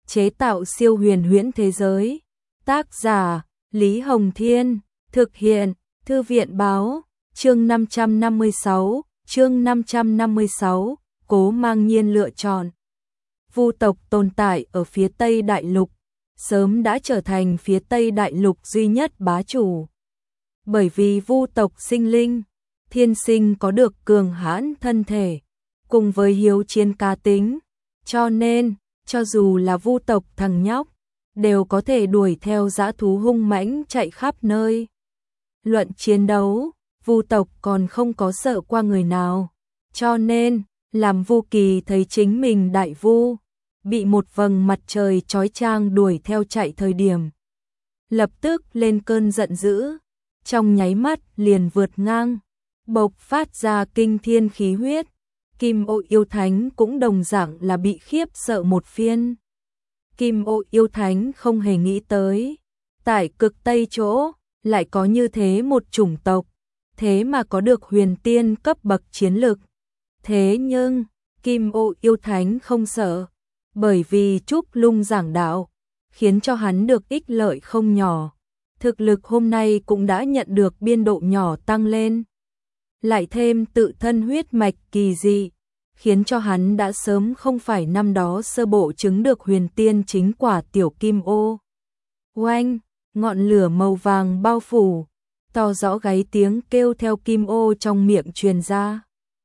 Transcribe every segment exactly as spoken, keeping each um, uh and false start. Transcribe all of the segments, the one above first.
chế tạo siêu huyền huyễn thế giới. Tác giả Lý Hồng Thiên, thực hiện Thư viện Báo, chương năm trăm năm mươi sáu, chương năm trăm năm mươi sáu, Cố Mang Nhiên lựa chọn. Vu tộc tồn tại ở phía Tây Đại Lục, sớm đã trở thành phía Tây Đại Lục duy nhất bá chủ. Bởi vì Vu tộc sinh linh, thiên sinh có được cường hãn thân thể, cùng với hiếu chiến cá tính, cho nên, cho dù là Vu tộc thằng nhóc, đều có thể đuổi theo dã thú hung mãnh chạy khắp nơi. Luận chiến đấu, Vu tộc còn không có sợ qua người nào, cho nên, làm Vu Kỳ thấy chính mình đại vu, bị một vầng mặt trời chói chang đuổi theo chạy thời điểm. Lập tức lên cơn giận dữ, trong nháy mắt liền vượt ngang, bộc phát ra kinh thiên khí huyết. Kim Ô Yêu Thánh cũng đồng dạng là bị khiếp sợ một phiên. Kim Ô Yêu Thánh không hề nghĩ tới, tại cực Tây chỗ, lại có như thế một chủng tộc, thế mà có được huyền tiên cấp bậc chiến lực. Thế nhưng, Kim Ô Yêu Thánh không sợ, bởi vì Trúc Lung giảng đạo, khiến cho hắn được ích lợi không nhỏ. Thực lực hôm nay cũng đã nhận được biên độ nhỏ tăng lên. Lại thêm tự thân huyết mạch kỳ dị, khiến cho hắn đã sớm không phải năm đó sơ bộ chứng được huyền tiên chính quả tiểu Kim Ô. Oanh, ngọn lửa màu vàng bao phủ, to rõ gáy tiếng kêu theo Kim Ô trong miệng truyền ra.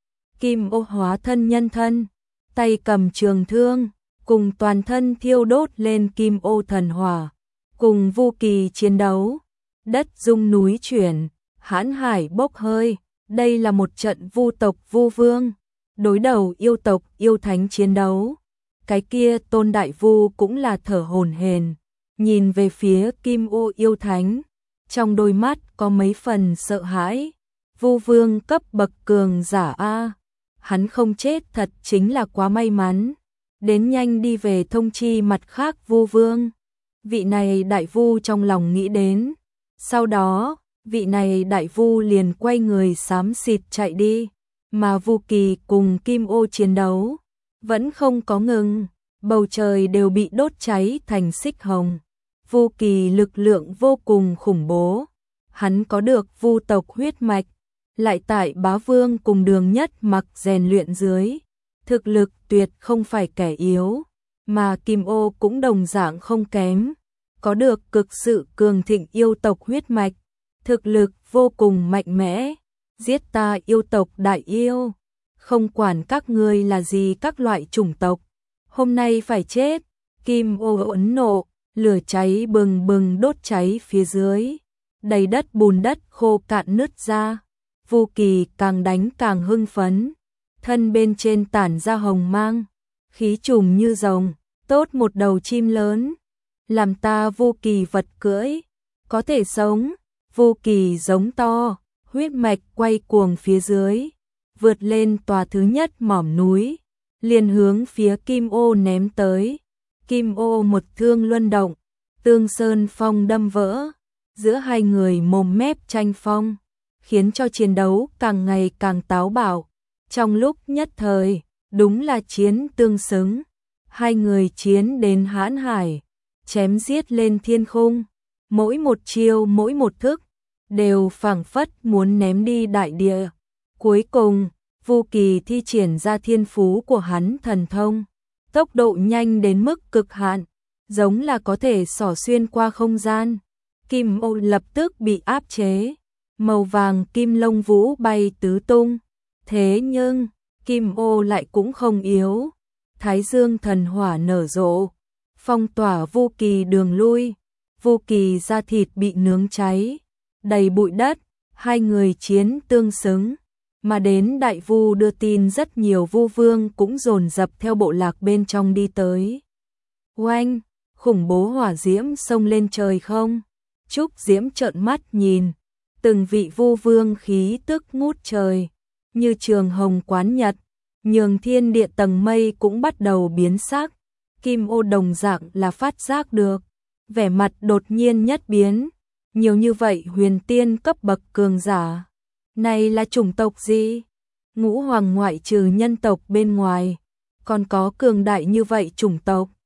Kim Ô hóa thân nhân thân, tay cầm trường thương, cùng toàn thân thiêu đốt lên Kim Ô thần hỏa, cùng Vu Kỳ chiến đấu, đất rung núi chuyển, hãn hải bốc hơi. Đây là một trận Vu tộc Vu Vương đối đầu yêu tộc Yêu Thánh chiến đấu. Cái kia Tôn Đại Vu cũng là thở hổn hển, nhìn về phía Kim Ô Yêu Thánh, trong đôi mắt có mấy phần sợ hãi. Vu Vương cấp bậc cường giả a, hắn không chết thật chính là quá may mắn. Đến nhanh đi về thông chi mặt khác Vu Vương. Vị này đại vu trong lòng nghĩ đến. Sau đó, vị này đại vu liền quay người xám xịt chạy đi, mà Vu Kỳ cùng Kim Ô chiến đấu vẫn không có ngừng, bầu trời đều bị đốt cháy thành xích hồng. Vu Kỳ lực lượng vô cùng khủng bố, hắn có được vu tộc huyết mạch, lại tại Bá Vương cùng Đường Nhất Mặc rèn luyện dưới, thực lực tuyệt không phải kẻ yếu, mà Kim Ô cũng đồng dạng không kém, có được cực sự cường thịnh yêu tộc huyết mạch, thực lực vô cùng mạnh mẽ. Giết ta yêu tộc đại yêu, không quản các ngươi là gì các loại chủng tộc, hôm nay phải chết. Kim Ô ấn nộ, lửa cháy bừng bừng đốt cháy phía dưới, đầy đất bùn đất khô cạn nứt ra. Vu Kỳ càng đánh càng hưng phấn, thân bên trên tản ra hồng mang, khí trùng như rồng, tốt một đầu chim lớn, làm ta Vu Kỳ vật cưỡi, có thể sống. Vu Kỳ giống to, huyết mạch quay cuồng phía dưới, vượt lên tòa thứ nhất mỏm núi, liền hướng phía Kim Ô ném tới. Kim Ô một thương luân động, tương sơn phong đâm vỡ, giữa hai người mồm mép tranh phong, khiến cho chiến đấu càng ngày càng táo bạo. Trong lúc nhất thời, đúng là chiến tương xứng, hai người chiến đến hãn hải, chém giết lên thiên khung, mỗi một chiêu mỗi một thức đều phảng phất muốn ném đi đại địa. Cuối cùng, Vu Kỳ thi triển ra thiên phú của hắn thần thông, tốc độ nhanh đến mức cực hạn, giống là có thể xỏ xuyên qua không gian. Kim Ô lập tức bị áp chế, màu vàng kim lông vũ bay tứ tung. Thế nhưng, Kim Ô lại cũng không yếu, Thái Dương thần hỏa nở rộ, phong tỏa Vu Kỳ đường lui. Vu Kỳ da thịt bị nướng cháy, đầy bụi đất, hai người chiến tương xứng. Mà đến đại vu đưa tin rất nhiều vu vương cũng dồn dập theo bộ lạc bên trong đi tới. Oanh, khủng bố hỏa diễm xông lên trời không. Trúc Diễm trợn mắt nhìn, từng vị vu vương khí tức ngút trời, như trường hồng quán nhật, nhường thiên địa tầng mây cũng bắt đầu biến sắc. Kim Ô đồng dạng là phát giác được, vẻ mặt đột nhiên nhất biến, nhiều như vậy huyền tiên cấp bậc cường giả. Này là chủng tộc gì? Ngũ hoàng ngoại trừ nhân tộc bên ngoài, còn có cường đại như vậy chủng tộc.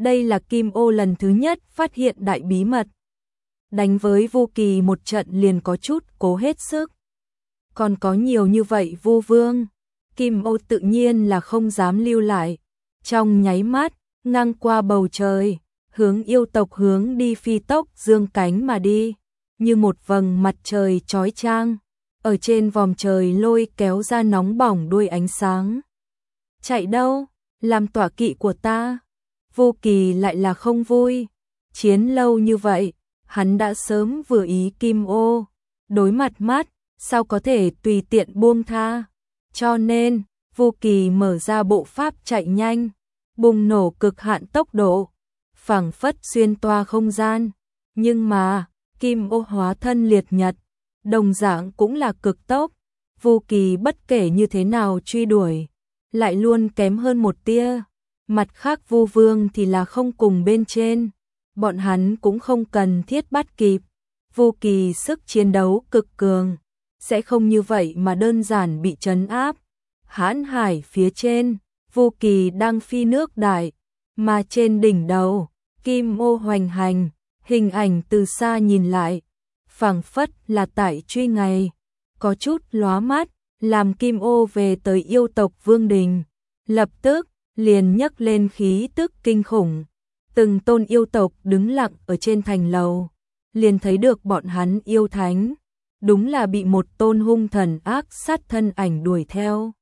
Đây là Kim Ô lần thứ nhất phát hiện đại bí mật. Đánh với Vu Kỳ một trận liền có chút cố hết sức. Còn có nhiều như vậy Vu Vương, Kim Ô tự nhiên là không dám lưu lại. Trong nháy mắt, ngang qua bầu trời, hướng yêu tộc hướng đi phi tốc dương cánh mà đi, như một vầng mặt trời chói chang, ở trên vòm trời lôi kéo ra nóng bỏng đuôi ánh sáng. Chạy đâu, làm tọa kỵ của ta. Vu Kỳ lại là không vui, chiến lâu như vậy, hắn đã sớm vừa ý Kim Ô, đối mặt mắt, sao có thể tùy tiện buông tha. Cho nên, Vu Kỳ mở ra bộ pháp chạy nhanh, bùng nổ cực hạn tốc độ, phảng phất xuyên toa không gian. Nhưng mà, Kim Ô hóa thân liệt nhật, đồng dạng cũng là cực tốc. Vu Kỳ bất kể như thế nào truy đuổi, lại luôn kém hơn một tia. Mặt khác Vu Vương thì là không cùng bên trên, bọn hắn cũng không cần thiết bắt kịp. Vu Kỳ sức chiến đấu cực cường, sẽ không như vậy mà đơn giản bị trấn áp. Hãn hải phía trên, Vu Kỳ đang phi nước đại, mà trên đỉnh đầu, Kim Ô hoành hành, hình ảnh từ xa nhìn lại, phảng phất là tại truy ngày, có chút lóa mắt, làm Kim Ô về tới yêu tộc vương đình, lập tức liền nhấc lên khí tức kinh khủng. Từng tôn yêu tộc đứng lặng ở trên thành lầu, liền thấy được bọn hắn yêu thánh, đúng là bị một tôn hung thần ác sát thân ảnh đuổi theo.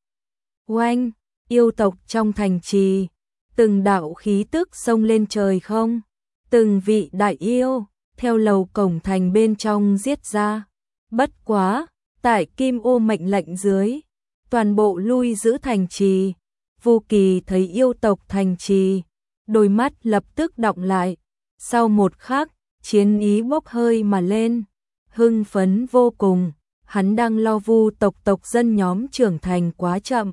Oanh, yêu tộc trong thành trì, từng đạo khí tức xông lên trời không, từng vị đại yêu, theo lầu cổng thành bên trong giết ra. Bất quá, tại Kim Ô mệnh lệnh dưới, toàn bộ lui giữ thành trì. Vu Kỳ thấy yêu tộc thành trì, đôi mắt lập tức đọng lại, sau một khắc, chiến ý bốc hơi mà lên, hưng phấn vô cùng, hắn đang lo Vu tộc tộc dân nhóm trưởng thành quá chậm,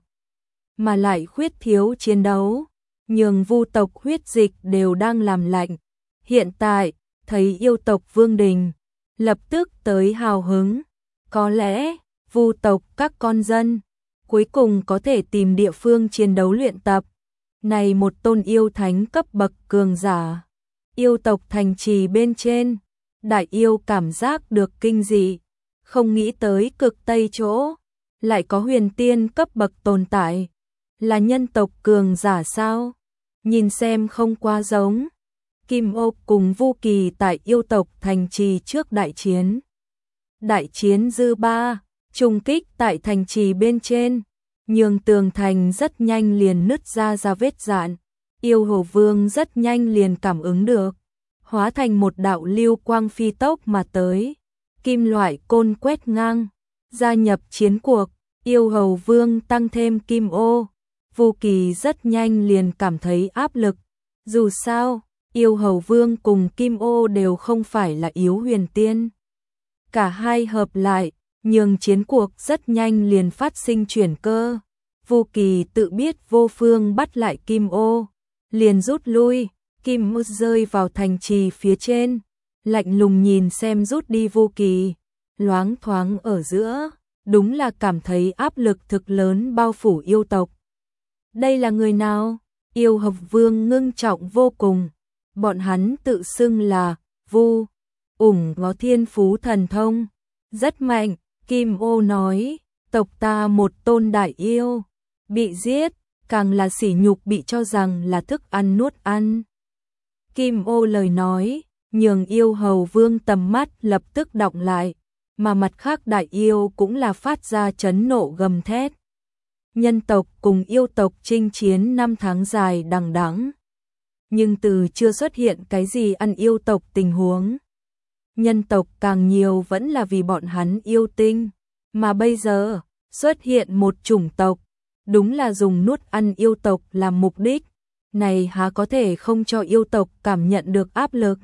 mà lại khuyết thiếu chiến đấu, nhường Vu tộc huyết dịch đều đang làm lạnh. Hiện tại, thấy yêu tộc vương đình, lập tức tới hào hứng, có lẽ, Vu tộc các con dân, cuối cùng có thể tìm địa phương chiến đấu luyện tập. Này một tôn yêu thánh cấp bậc cường giả, yêu tộc thành trì bên trên, đại yêu cảm giác được kinh dị, không nghĩ tới cực tây chỗ, lại có huyền tiên cấp bậc tồn tại, là nhân tộc cường giả sao? Nhìn xem không quá giống. Kim Ô cùng Vu Kỳ tại yêu tộc thành trì trước đại chiến. Đại chiến dư ba, trùng kích tại thành trì bên trên, nhường tường thành rất nhanh liền nứt ra ra vết dạn. Yêu Hồ Vương rất nhanh liền cảm ứng được, hóa thành một đạo lưu quang phi tốc mà tới, kim loại côn quét ngang, gia nhập chiến cuộc. Yêu Hầu Vương tăng thêm Kim Ô, Vu Kỳ rất nhanh liền cảm thấy áp lực. Dù sao, Yêu Hầu Vương cùng Kim Ô đều không phải là yếu huyền tiên. Cả hai hợp lại, nhường chiến cuộc rất nhanh liền phát sinh chuyển cơ. Vu Kỳ tự biết vô phương bắt lại Kim Ô, liền rút lui. Kim Ô rơi vào thành trì phía trên, lạnh lùng nhìn xem rút đi Vu Kỳ, loáng thoáng ở giữa, đúng là cảm thấy áp lực thực lớn bao phủ yêu tộc. Đây là người nào? Yêu Hầu Vương ngưng trọng vô cùng, bọn hắn tự xưng là Vu, ủng có thiên phú thần thông, rất mạnh. Kim Ô nói, tộc ta một tôn đại yêu, bị giết, càng là sỉ nhục bị cho rằng là thức ăn nuốt ăn. Kim Ô lời nói, nhường Yêu Hầu Vương tầm mắt lập tức đọng lại, mà mặt khác đại yêu cũng là phát ra chấn nộ gầm thét. Nhân tộc cùng yêu tộc chinh chiến năm tháng dài đằng đẵng, nhưng từ chưa xuất hiện cái gì ăn yêu tộc tình huống. Nhân tộc càng nhiều vẫn là vì bọn hắn yêu tinh, mà bây giờ xuất hiện một chủng tộc, đúng là dùng nuốt ăn yêu tộc làm mục đích, này há có thể không cho yêu tộc cảm nhận được áp lực.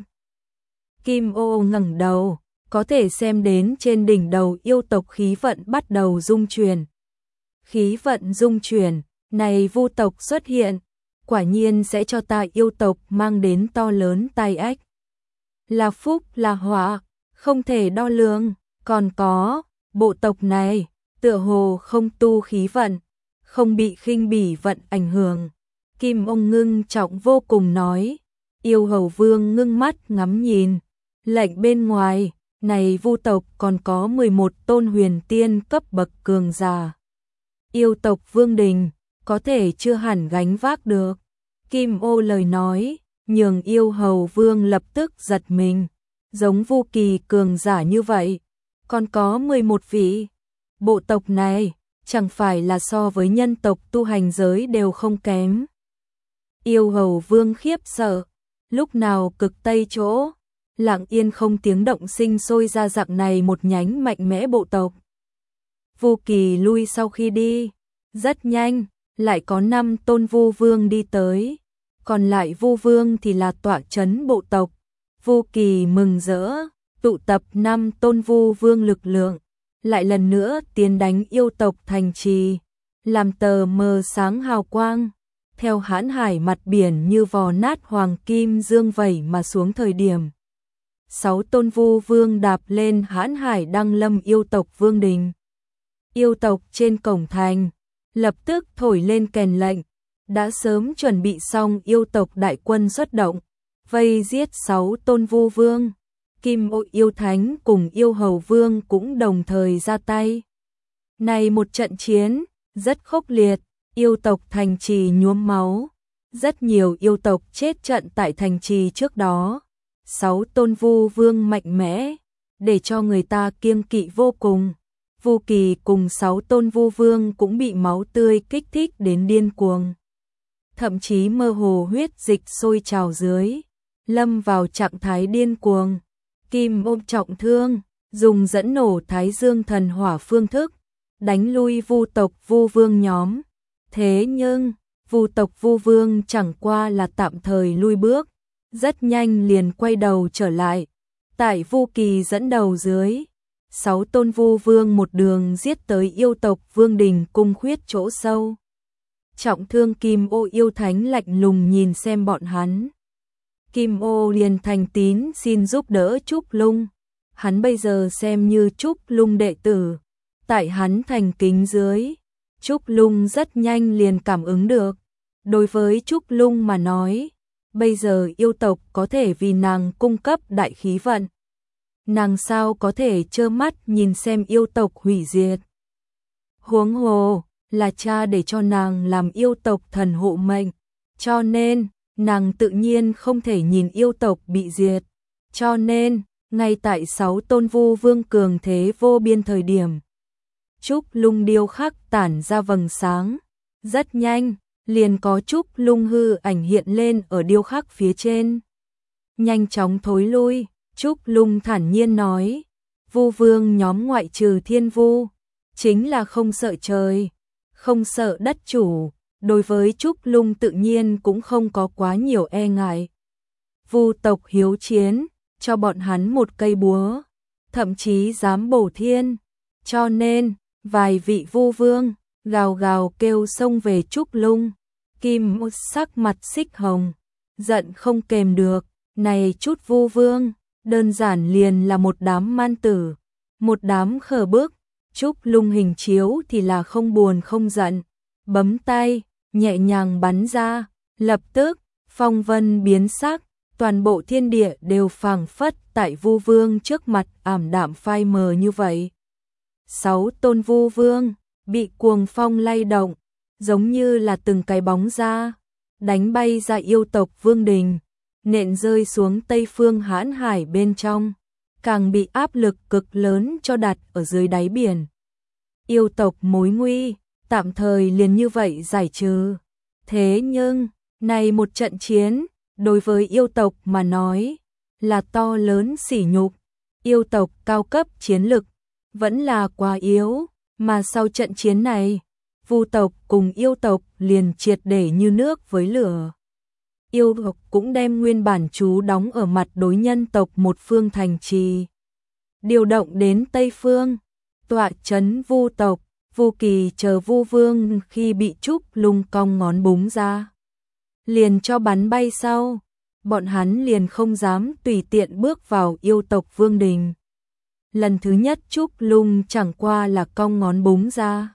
Kim Ô ngẩng đầu, có thể xem đến trên đỉnh đầu yêu tộc khí vận bắt đầu rung chuyển. Khí vận rung chuyển, này Vu tộc xuất hiện, quả nhiên sẽ cho ta yêu tộc mang đến to lớn tai ách. Là phúc là họa, không thể đo lường, còn có, bộ tộc này, tựa hồ không tu khí vận, không bị khinh bỉ vận ảnh hưởng. Kim Ông ngưng trọng vô cùng nói, Yêu Hầu Vương ngưng mắt ngắm nhìn, lệnh bên ngoài, này Vu tộc còn có mười một tôn huyền tiên cấp bậc cường giả. Yêu tộc Vương Đình, có thể chưa hẳn gánh vác được. Kim Ô lời nói, nhường Yêu Hầu Vương lập tức giật mình, giống Vu Kỳ cường giả như vậy, còn có mười một vị. Bộ tộc này, chẳng phải là so với nhân tộc tu hành giới đều không kém. Yêu Hầu Vương khiếp sợ, lúc nào cực tây chỗ, lặng yên không tiếng động sinh sôi ra dạng này một nhánh mạnh mẽ bộ tộc. Vu Kỳ lui sau khi đi, rất nhanh, lại có năm tôn Vu Vương đi tới, còn lại Vu Vương thì là tọa trấn bộ tộc. Vu Kỳ mừng rỡ, tụ tập năm tôn Vu Vương lực lượng, lại lần nữa tiến đánh yêu tộc thành trì, làm tờ mờ sáng hào quang, theo hãn hải mặt biển như vò nát hoàng kim dương vẩy mà xuống thời điểm. Sáu tôn Vu Vương đạp lên hãn hải đăng lâm yêu tộc Vương Đình. Yêu tộc trên cổng thành, lập tức thổi lên kèn lệnh, đã sớm chuẩn bị xong yêu tộc đại quân xuất động, vây giết sáu tôn Vu Vương. Kim Ô yêu thánh cùng Yêu Hầu Vương cũng đồng thời ra tay. Này một trận chiến, rất khốc liệt, yêu tộc thành trì nhuốm máu. Rất nhiều yêu tộc chết trận tại thành trì trước đó. Sáu tôn Vu Vương mạnh mẽ, để cho người ta kiêng kỵ vô cùng. Vu Kỳ cùng sáu tôn Vu Vương cũng bị máu tươi kích thích đến điên cuồng. Thậm chí mơ hồ huyết dịch sôi trào dưới, lâm vào trạng thái điên cuồng. Kim Ô trọng thương, dùng dẫn nổ Thái Dương thần hỏa phương thức, đánh lui Vu tộc Vu Vương nhóm. Thế nhưng, Vu tộc Vu Vương chẳng qua là tạm thời lui bước, rất nhanh liền quay đầu trở lại. Tại Vu Kỳ dẫn đầu dưới, sáu tôn Vu Vương một đường giết tới yêu tộc Vương Đình cung khuyết chỗ sâu. Trọng thương Kim Ô yêu thánh lạnh lùng nhìn xem bọn hắn. Kim Ô liền thành tín xin giúp đỡ Trúc Lung. Hắn bây giờ xem như Trúc Lung đệ tử. Tại hắn thành kính dưới, Trúc Lung rất nhanh liền cảm ứng được. Đối với Trúc Lung mà nói, bây giờ yêu tộc có thể vì nàng cung cấp đại khí vận. Nàng sao có thể trơ mắt nhìn xem yêu tộc hủy diệt. Huống hồ, là cha để cho nàng làm yêu tộc thần hộ mệnh. Cho nên, nàng tự nhiên không thể nhìn yêu tộc bị diệt. Cho nên, ngay tại sáu tôn Vu Vương cường thế vô biên thời điểm, Trúc Lung điêu khắc tản ra vầng sáng. Rất nhanh, liền có Trúc Lung hư ảnh hiện lên ở điêu khắc phía trên. Nhanh chóng thối lui, Trúc Lung thản nhiên nói, Vu Vương nhóm ngoại trừ Thiên Vu, chính là không sợ trời, không sợ đất chủ. Đối với Trúc Lung tự nhiên cũng không có quá nhiều e ngại. Vu tộc hiếu chiến, cho bọn hắn một cây búa, thậm chí dám bổ thiên. Cho nên, vài vị Vu Vương gào gào kêu xông về Trúc Lung. Kim một sắc mặt xích hồng, giận không kềm được. Này chút Vu Vương, đơn giản liền là một đám man tử, một đám khờ bức. Trúc Lung hình chiếu thì là không buồn không giận, bấm tay, nhẹ nhàng bắn ra, lập tức, phong vân biến sắc, toàn bộ thiên địa đều phảng phất tại Vu Vương trước mặt ảm đạm phai mờ như vậy. Sáu tôn Vu Vương, bị cuồng phong lay động, giống như là từng cái bóng ra, đánh bay ra yêu tộc Vương Đình, nện rơi xuống tây phương hãn hải bên trong, càng bị áp lực cực lớn cho đặt ở dưới đáy biển. Yêu tộc mối nguy, tạm thời liền như vậy giải trừ. Thế nhưng, này một trận chiến, đối với yêu tộc mà nói, là to lớn sỉ nhục. Yêu tộc cao cấp chiến lực, vẫn là quá yếu, mà sau trận chiến này, Vu tộc cùng yêu tộc liền triệt để như nước với lửa. Yêu tộc cũng đem nguyên bản trú đóng ở mặt đối nhân tộc một phương thành trì, điều động đến Tây Phương, tọa trấn Vu tộc. Vu Kỳ chờ Vu Vương khi bị Trúc Lung cong ngón búng ra, liền cho bắn bay sau, bọn hắn liền không dám tùy tiện bước vào yêu tộc Vương Đình. Lần thứ nhất Trúc Lung chẳng qua là cong ngón búng ra.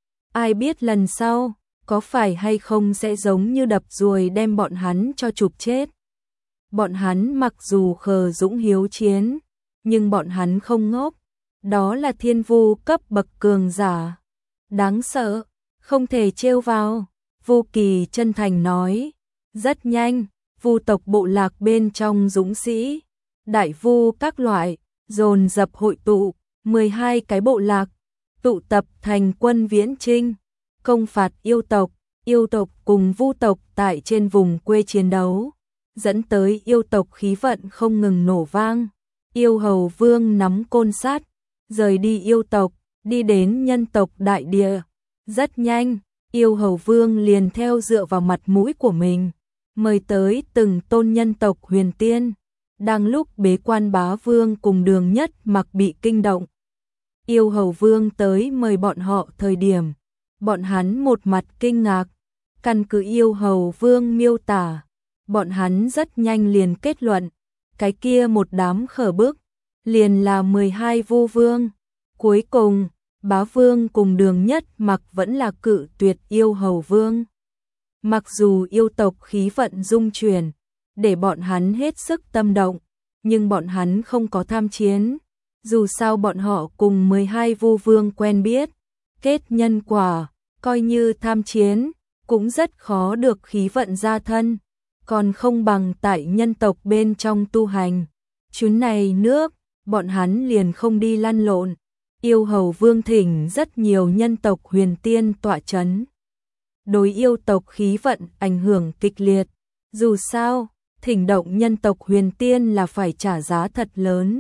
Ai biết lần sau, có phải hay không sẽ giống như đập ruồi đem bọn hắn cho chụp chết. Bọn hắn mặc dù khờ dũng hiếu chiến, nhưng bọn hắn không ngốc. Đó là thiên vu cấp bậc cường giả. Đáng sợ, không thể trêu vào. Vu Kỳ chân thành nói. Rất nhanh, vu tộc bộ lạc bên trong dũng sĩ, đại vu các loại, dồn dập hội tụ, mười hai cái bộ lạc, tụ tập thành quân viễn chinh, công phạt yêu tộc, yêu tộc cùng vu tộc tại trên vùng quê chiến đấu, dẫn tới yêu tộc khí vận không ngừng nổ vang. Yêu hầu vương nắm côn sắt, rời đi yêu tộc, đi đến nhân tộc đại địa. Rất nhanh, yêu hầu vương liền theo dựa vào mặt mũi của mình, mời tới từng tôn nhân tộc huyền tiên. Đang lúc bế quan bá vương cùng Đường Nhất Mặc bị kinh động, yêu hầu vương tới mời bọn họ thời điểm, bọn hắn một mặt kinh ngạc. Căn cứ yêu hầu vương miêu tả, bọn hắn rất nhanh liền kết luận, cái kia một đám khở bức, liền là mười hai vu vương. Cuối cùng, bá vương cùng Đường Nhất Mặc vẫn là cự tuyệt yêu hầu vương. Mặc dù yêu tộc khí vận dung chuyển, để bọn hắn hết sức tâm động, nhưng bọn hắn không có tham chiến. Dù sao bọn họ cùng mười hai vu vương quen biết, kết nhân quả, coi như tham chiến, cũng rất khó được khí vận gia thân, còn không bằng tại nhân tộc bên trong tu hành. Chuyến này nước, bọn hắn liền không đi lăn lộn. Yêu hầu vương thỉnh rất nhiều nhân tộc huyền tiên tọa chấn. Đối yêu tộc khí vận ảnh hưởng kịch liệt. Dù sao, thỉnh động nhân tộc huyền tiên là phải trả giá thật lớn.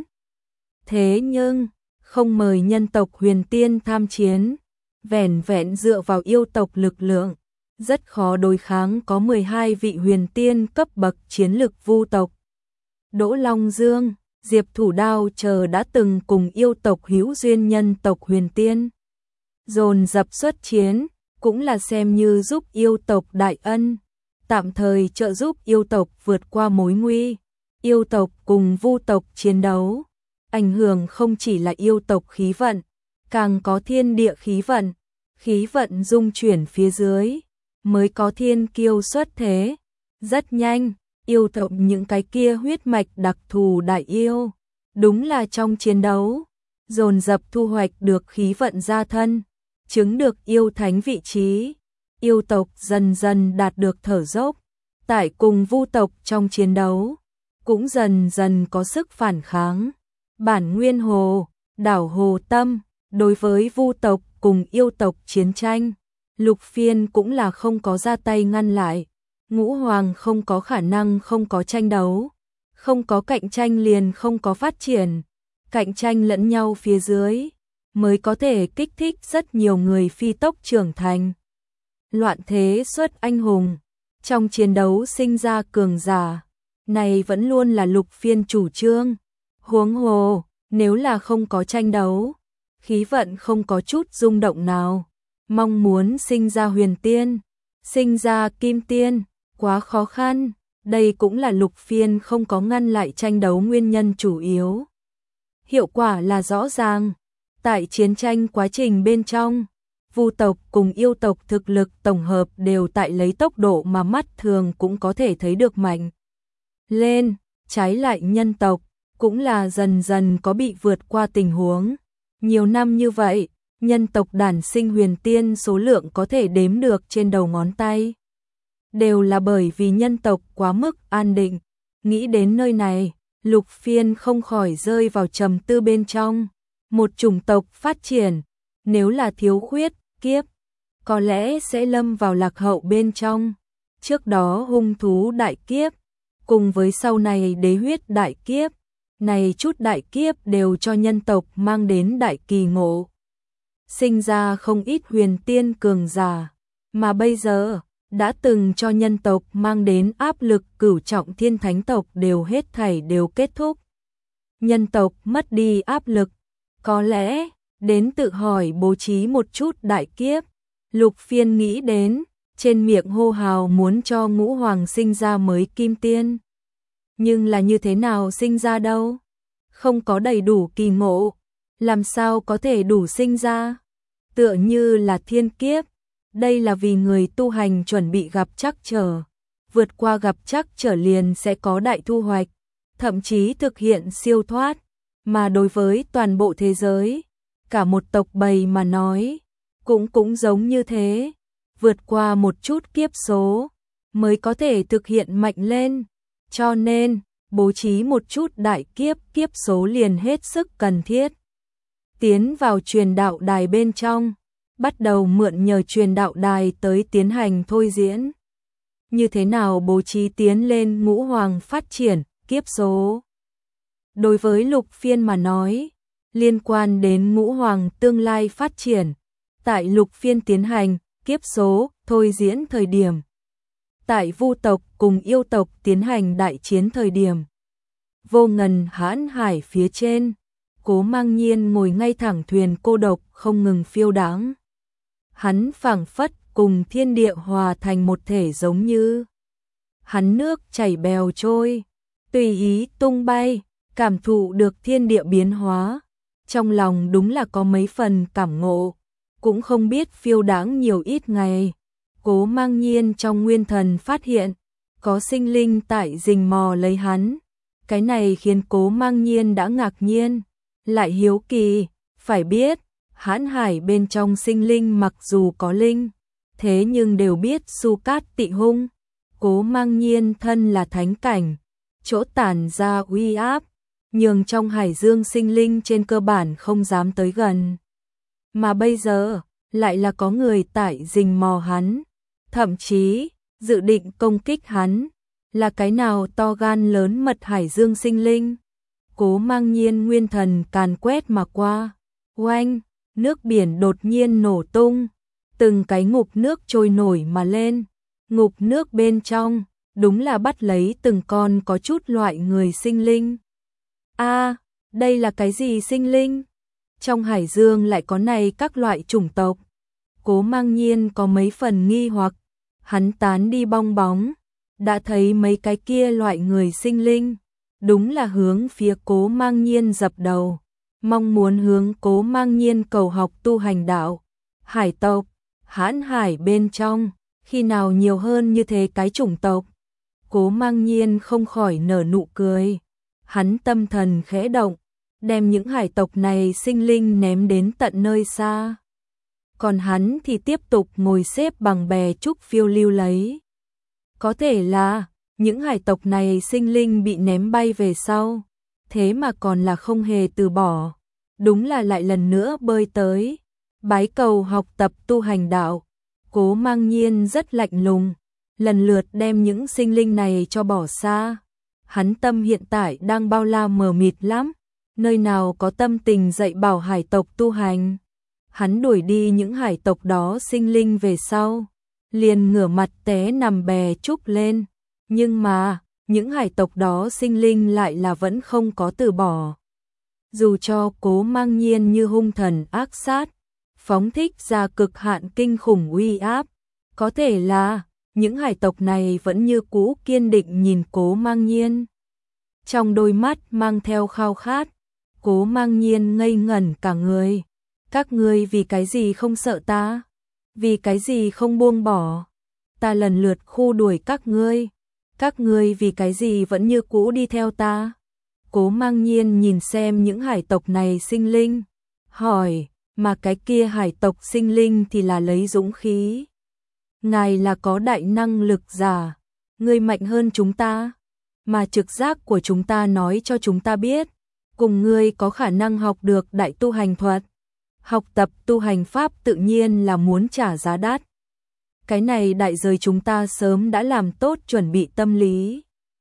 Thế nhưng, không mời nhân tộc huyền tiên tham chiến, vẻn vẹn dựa vào yêu tộc lực lượng, rất khó đối kháng có mười hai vị huyền tiên cấp bậc chiến lực vu tộc. Đỗ Long Dương, Diệp Thủ Đao chờ đã từng cùng yêu tộc hữu duyên nhân tộc huyền tiên dồn dập xuất chiến, cũng là xem như giúp yêu tộc đại ân, tạm thời trợ giúp yêu tộc vượt qua mối nguy. Yêu tộc cùng vu tộc chiến đấu, ảnh hưởng không chỉ là yêu tộc khí vận, càng có thiên địa khí vận. Khí vận dung chuyển phía dưới, mới có thiên kiêu xuất thế. Rất nhanh, yêu tộc những cái kia huyết mạch đặc thù đại yêu, đúng là trong chiến đấu, dồn dập thu hoạch được khí vận gia thân, chứng được yêu thánh vị trí. Yêu tộc dần dần đạt được thở dốc, tại cùng vu tộc trong chiến đấu, cũng dần dần có sức phản kháng. Bản Nguyên Hồ, đảo Hồ Tâm, đối với vu tộc cùng yêu tộc chiến tranh, Lục Phiên cũng là không có ra tay ngăn lại. Ngũ Hoàng không có khả năng không có tranh đấu, không có cạnh tranh liền không có phát triển, cạnh tranh lẫn nhau phía dưới, mới có thể kích thích rất nhiều người phi tốc trưởng thành. Loạn thế xuất anh hùng, trong chiến đấu sinh ra cường giả, này vẫn luôn là Lục Phiên chủ trương. Huống hồ, nếu là không có tranh đấu, khí vận không có chút rung động nào, mong muốn sinh ra huyền tiên, sinh ra kim tiên, quá khó khăn. Đây cũng là Lục Phiên không có ngăn lại tranh đấu nguyên nhân chủ yếu. Hiệu quả là rõ ràng, tại chiến tranh quá trình bên trong, vu tộc cùng yêu tộc thực lực tổng hợp đều tại lấy tốc độ mà mắt thường cũng có thể thấy được mạnh lên, trái lại nhân tộc cũng là dần dần có bị vượt qua tình huống. Nhiều năm như vậy, nhân tộc đản sinh huyền tiên số lượng có thể đếm được trên đầu ngón tay. Đều là bởi vì nhân tộc quá mức an định. Nghĩ đến nơi này, Lục Phiên không khỏi rơi vào trầm tư bên trong. Một chủng tộc phát triển, nếu là thiếu khuyết, kiếp, có lẽ sẽ lâm vào lạc hậu bên trong. Trước đó hung thú đại kiếp, cùng với sau này đế huyết đại kiếp, này chút đại kiếp đều cho nhân tộc mang đến đại kỳ ngộ. Sinh ra không ít huyền tiên cường giả, mà bây giờ, đã từng cho nhân tộc mang đến áp lực cửu trọng thiên thánh tộc đều hết thảy đều kết thúc. Nhân tộc mất đi áp lực, có lẽ, đến tự hỏi bố trí một chút đại kiếp. Lục Phiên nghĩ đến, trên miệng hô hào muốn cho Ngũ Hoàng sinh ra mới kim tiên. Nhưng là như thế nào sinh ra đâu? Không có đầy đủ kỳ ngộ, làm sao có thể đủ sinh ra? Tựa như là thiên kiếp, đây là vì người tu hành chuẩn bị gặp trắc trở. vượt qua gặp chắc trở liền sẽ có đại thu hoạch, thậm chí thực hiện siêu thoát, mà đối với toàn bộ thế giới, cả một tộc bầy mà nói, cũng cũng giống như thế, vượt qua một chút kiếp số, mới có thể thực hiện mạnh lên, cho nên, bố trí một chút đại kiếp kiếp số liền hết sức cần thiết. Tiến vào truyền đạo đài bên trong, bắt đầu mượn nhờ truyền đạo đài tới tiến hành thôi diễn. Như thế nào bố trí tiến lên ngũ hoàng phát triển, kiếp số. Đối với Lục Phiên mà nói, liên quan đến ngũ hoàng tương lai phát triển, tại Lục Phiên tiến hành, kiếp số, thôi diễn thời điểm. Tại Vu tộc cùng yêu tộc tiến hành đại chiến thời điểm. Vô ngần hãn hải phía trên, Cố Mang Nhiên ngồi ngay thẳng thuyền cô độc không ngừng phiêu đãng. Hắn phảng phất cùng thiên địa hòa thành một thể giống như. Hắn nước chảy bèo trôi, tùy ý tung bay, cảm thụ được thiên địa biến hóa. Trong lòng đúng là có mấy phần cảm ngộ, cũng không biết phiêu đãng nhiều ít ngày. Cố Mang Nhiên trong nguyên thần phát hiện, có sinh linh tại rình mò lấy hắn. Cái này khiến Cố Mang Nhiên đã ngạc nhiên, lại hiếu kỳ, phải biết, hãn hải bên trong sinh linh mặc dù có linh, thế nhưng đều biết su cát tị hung. Cố Mang Nhiên thân là thánh cảnh, chỗ tản ra uy áp, nhường trong hải dương sinh linh trên cơ bản không dám tới gần. Mà bây giờ, lại là có người tại rình mò hắn, thậm chí, dự định công kích hắn, là cái nào to gan lớn mật hải dương sinh linh. Cố Mang Nhiên nguyên thần càn quét mà qua, oanh, nước biển đột nhiên nổ tung, từng cái ngục nước trôi nổi mà lên, ngục nước bên trong, đúng là bắt lấy từng con có chút loại người sinh linh. A, đây là cái gì sinh linh? Trong hải dương lại có này các loại chủng tộc. Cố Mang Nhiên có mấy phần nghi hoặc, hắn tán đi bong bóng, đã thấy mấy cái kia loại người sinh linh, đúng là hướng phía Cố Mang Nhiên dập đầu, mong muốn hướng Cố Mang Nhiên cầu học tu hành đạo. Hải tộc, hãn hải bên trong, khi nào nhiều hơn như thế cái chủng tộc? Cố Mang Nhiên không khỏi nở nụ cười, hắn tâm thần khẽ động, đem những hải tộc này sinh linh ném đến tận nơi xa. Còn hắn thì tiếp tục ngồi xếp bằng bè trúc phiêu lưu lấy. Có thể là, những hải tộc này sinh linh bị ném bay về sau, thế mà còn là không hề từ bỏ. Đúng là lại lần nữa bơi tới, bái cầu học tập tu hành đạo. Cố Mang Nhiên rất lạnh lùng, lần lượt đem những sinh linh này cho bỏ xa. Hắn tâm hiện tại đang bao la mờ mịt lắm, nơi nào có tâm tình dạy bảo hải tộc tu hành. Hắn đuổi đi những hải tộc đó sinh linh về sau, liền ngửa mặt té nằm bè trúc lên, nhưng mà, những hải tộc đó sinh linh lại là vẫn không có từ bỏ. Dù cho Cố Mang Nhiên như hung thần ác sát, phóng thích ra cực hạn kinh khủng uy áp, có thể là, những hải tộc này vẫn như cũ kiên định nhìn Cố Mang Nhiên. Trong đôi mắt mang theo khao khát, Cố Mang Nhiên ngây ngẩn cả người. Các ngươi vì cái gì không sợ ta? Vì cái gì không buông bỏ? Ta lần lượt khu đuổi các ngươi. Các ngươi vì cái gì vẫn như cũ đi theo ta? Cố Mang Nhiên nhìn xem những hải tộc này sinh linh, hỏi, mà cái kia hải tộc sinh linh thì là lấy dũng khí. Ngài là có đại năng lực giả, ngươi mạnh hơn chúng ta, mà trực giác của chúng ta nói cho chúng ta biết, cùng ngươi có khả năng học được đại tu hành thuật. Học tập tu hành pháp tự nhiên là muốn trả giá đắt. Cái này đại giới chúng ta sớm đã làm tốt chuẩn bị tâm lý.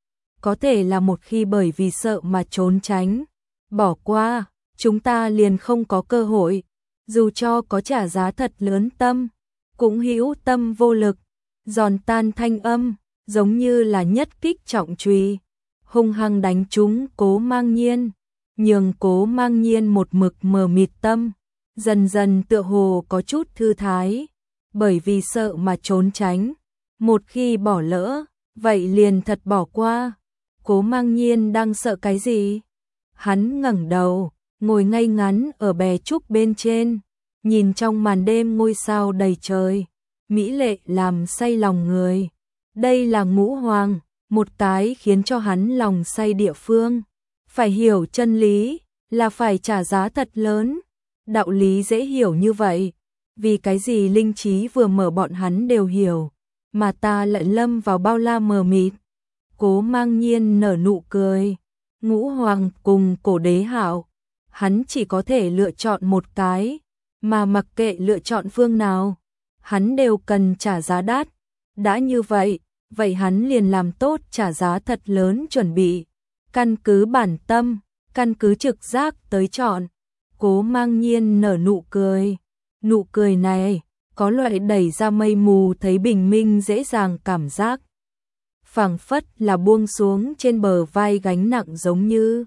Có thể là một khi bởi vì sợ mà trốn tránh, bỏ qua, chúng ta liền không có cơ hội. Dù cho có trả giá thật lớn tâm, cũng hữu tâm vô lực. Giòn tan thanh âm, giống như là nhất kích trọng chùy, hung hăng đánh trúng Cố Mang Nhiên, nhường Cố Mang Nhiên một mực mờ mịt tâm. Dần dần tựa hồ có chút thư thái, bởi vì sợ mà trốn tránh, một khi bỏ lỡ, vậy liền thật bỏ qua. Cố Mang Nhiên đang sợ cái gì? Hắn ngẩng đầu, ngồi ngay ngắn ở bè trúc bên trên, nhìn trong màn đêm ngôi sao đầy trời, mỹ lệ làm say lòng người. Đây là ngũ hoàng, một cái khiến cho hắn lòng say địa phương. Phải hiểu chân lý, là phải trả giá thật lớn. Đạo lý dễ hiểu như vậy, vì cái gì linh trí vừa mở bọn hắn đều hiểu, mà ta lại lâm vào bao la mờ mịt. Cố Mang Nhiên nở nụ cười, ngũ hoàng cùng cổ đế hạo, hắn chỉ có thể lựa chọn một cái, mà mặc kệ lựa chọn phương nào, hắn đều cần trả giá đắt. Đã như vậy, vậy hắn liền làm tốt trả giá thật lớn chuẩn bị, căn cứ bản tâm, căn cứ trực giác tới chọn. Cố Mang Nhiên nở nụ cười, nụ cười này có loại đẩy ra mây mù thấy bình minh dễ dàng cảm giác. Phảng phất là buông xuống trên bờ vai gánh nặng giống như.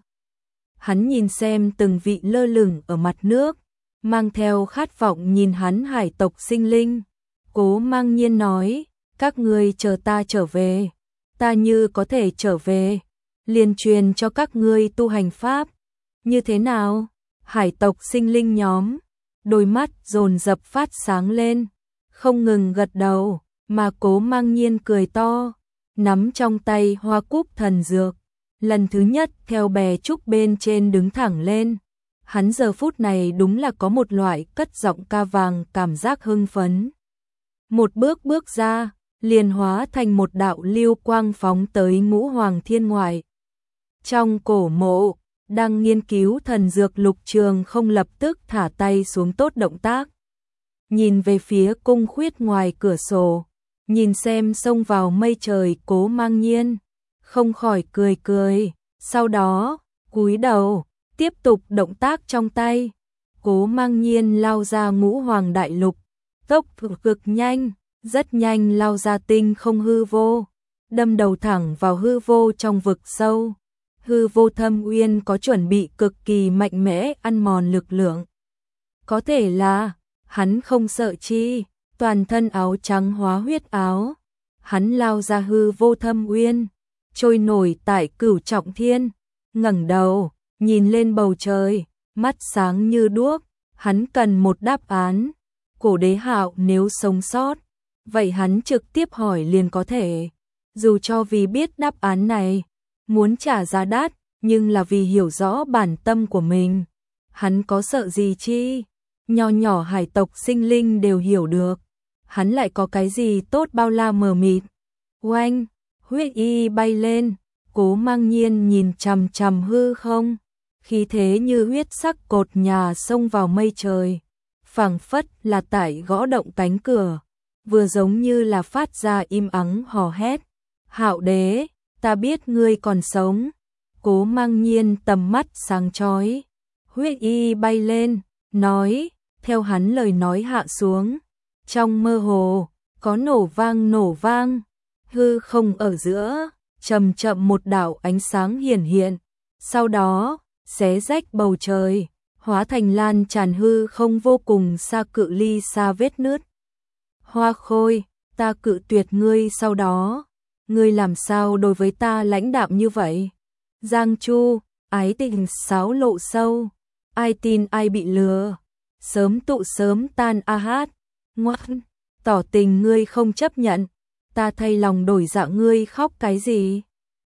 Hắn nhìn xem từng vị lơ lửng ở mặt nước, mang theo khát vọng nhìn hắn hải tộc sinh linh. Cố Mang Nhiên nói, các ngươi chờ ta trở về, ta như có thể trở về, liền truyền cho các ngươi tu hành pháp. Như thế nào? Hải tộc sinh linh nhóm, đôi mắt dồn dập phát sáng lên, không ngừng gật đầu, mà Cố Mang Nhiên cười to, nắm trong tay hoa cúp thần dược, lần thứ nhất theo bè trúc bên trên đứng thẳng lên. Hắn giờ phút này đúng là có một loại cất giọng ca vàng cảm giác hưng phấn. Một bước bước ra, liền hóa thành một đạo lưu quang phóng tới Ngũ Hoàng Thiên ngoại. Trong cổ mộ, đang nghiên cứu thần dược Lục Trường không lập tức thả tay xuống tốt động tác. Nhìn về phía cung khuyết ngoài cửa sổ, nhìn xem xông vào mây trời Cố Mang Nhiên, không khỏi cười cười, sau đó, cúi đầu, tiếp tục động tác trong tay. Cố Mang Nhiên lao ra Ngũ Hoàng Đại Lục, tốc độ cực nhanh, rất nhanh lao ra tinh không hư vô, đâm đầu thẳng vào hư vô trong vực sâu. Hư vô thâm uyên có chuẩn bị cực kỳ mạnh mẽ ăn mòn lực lượng. Có thể là, hắn không sợ chi, toàn thân áo trắng hóa huyết áo. Hắn lao ra hư vô thâm uyên, trôi nổi tại cửu trọng thiên, ngẩng đầu, nhìn lên bầu trời, mắt sáng như đuốc. Hắn cần một đáp án. Cổ đế hạo nếu sống sót, vậy hắn trực tiếp hỏi liền có thể. Dù cho vì biết đáp án này, muốn trả giá đắt, nhưng là vì hiểu rõ bản tâm của mình. Hắn có sợ gì chi? Nho nhỏ hải tộc sinh linh đều hiểu được. Hắn lại có cái gì tốt bao la mờ mịt. Oanh, huyết y bay lên, Cố Mang Nhiên nhìn chằm chằm hư không, khí thế như huyết sắc cột nhà xông vào mây trời, phảng phất là tại gõ động cánh cửa, vừa giống như là phát ra im ắng hò hét. Hạo đế, ta biết ngươi còn sống. Cố Mang Nhiên tầm mắt sáng chói, huyết y bay lên, nói, theo hắn lời nói hạ xuống. Trong mơ hồ, có nổ vang nổ vang, hư không ở giữa, chậm chậm một đạo ánh sáng hiển hiện, sau đó, xé rách bầu trời, hóa thành lan tràn hư không vô cùng xa cự ly xa vết nứt. Hoa Khôi, ta cự tuyệt ngươi sau đó, ngươi làm sao đối với ta lãnh đạm như vậy? Giang Chu, ái tình sáo lộ sâu, ai tin ai bị lừa, sớm tụ sớm tan a hát, ngoan, tỏ tình ngươi không chấp nhận, ta thay lòng đổi dạ ngươi khóc cái gì?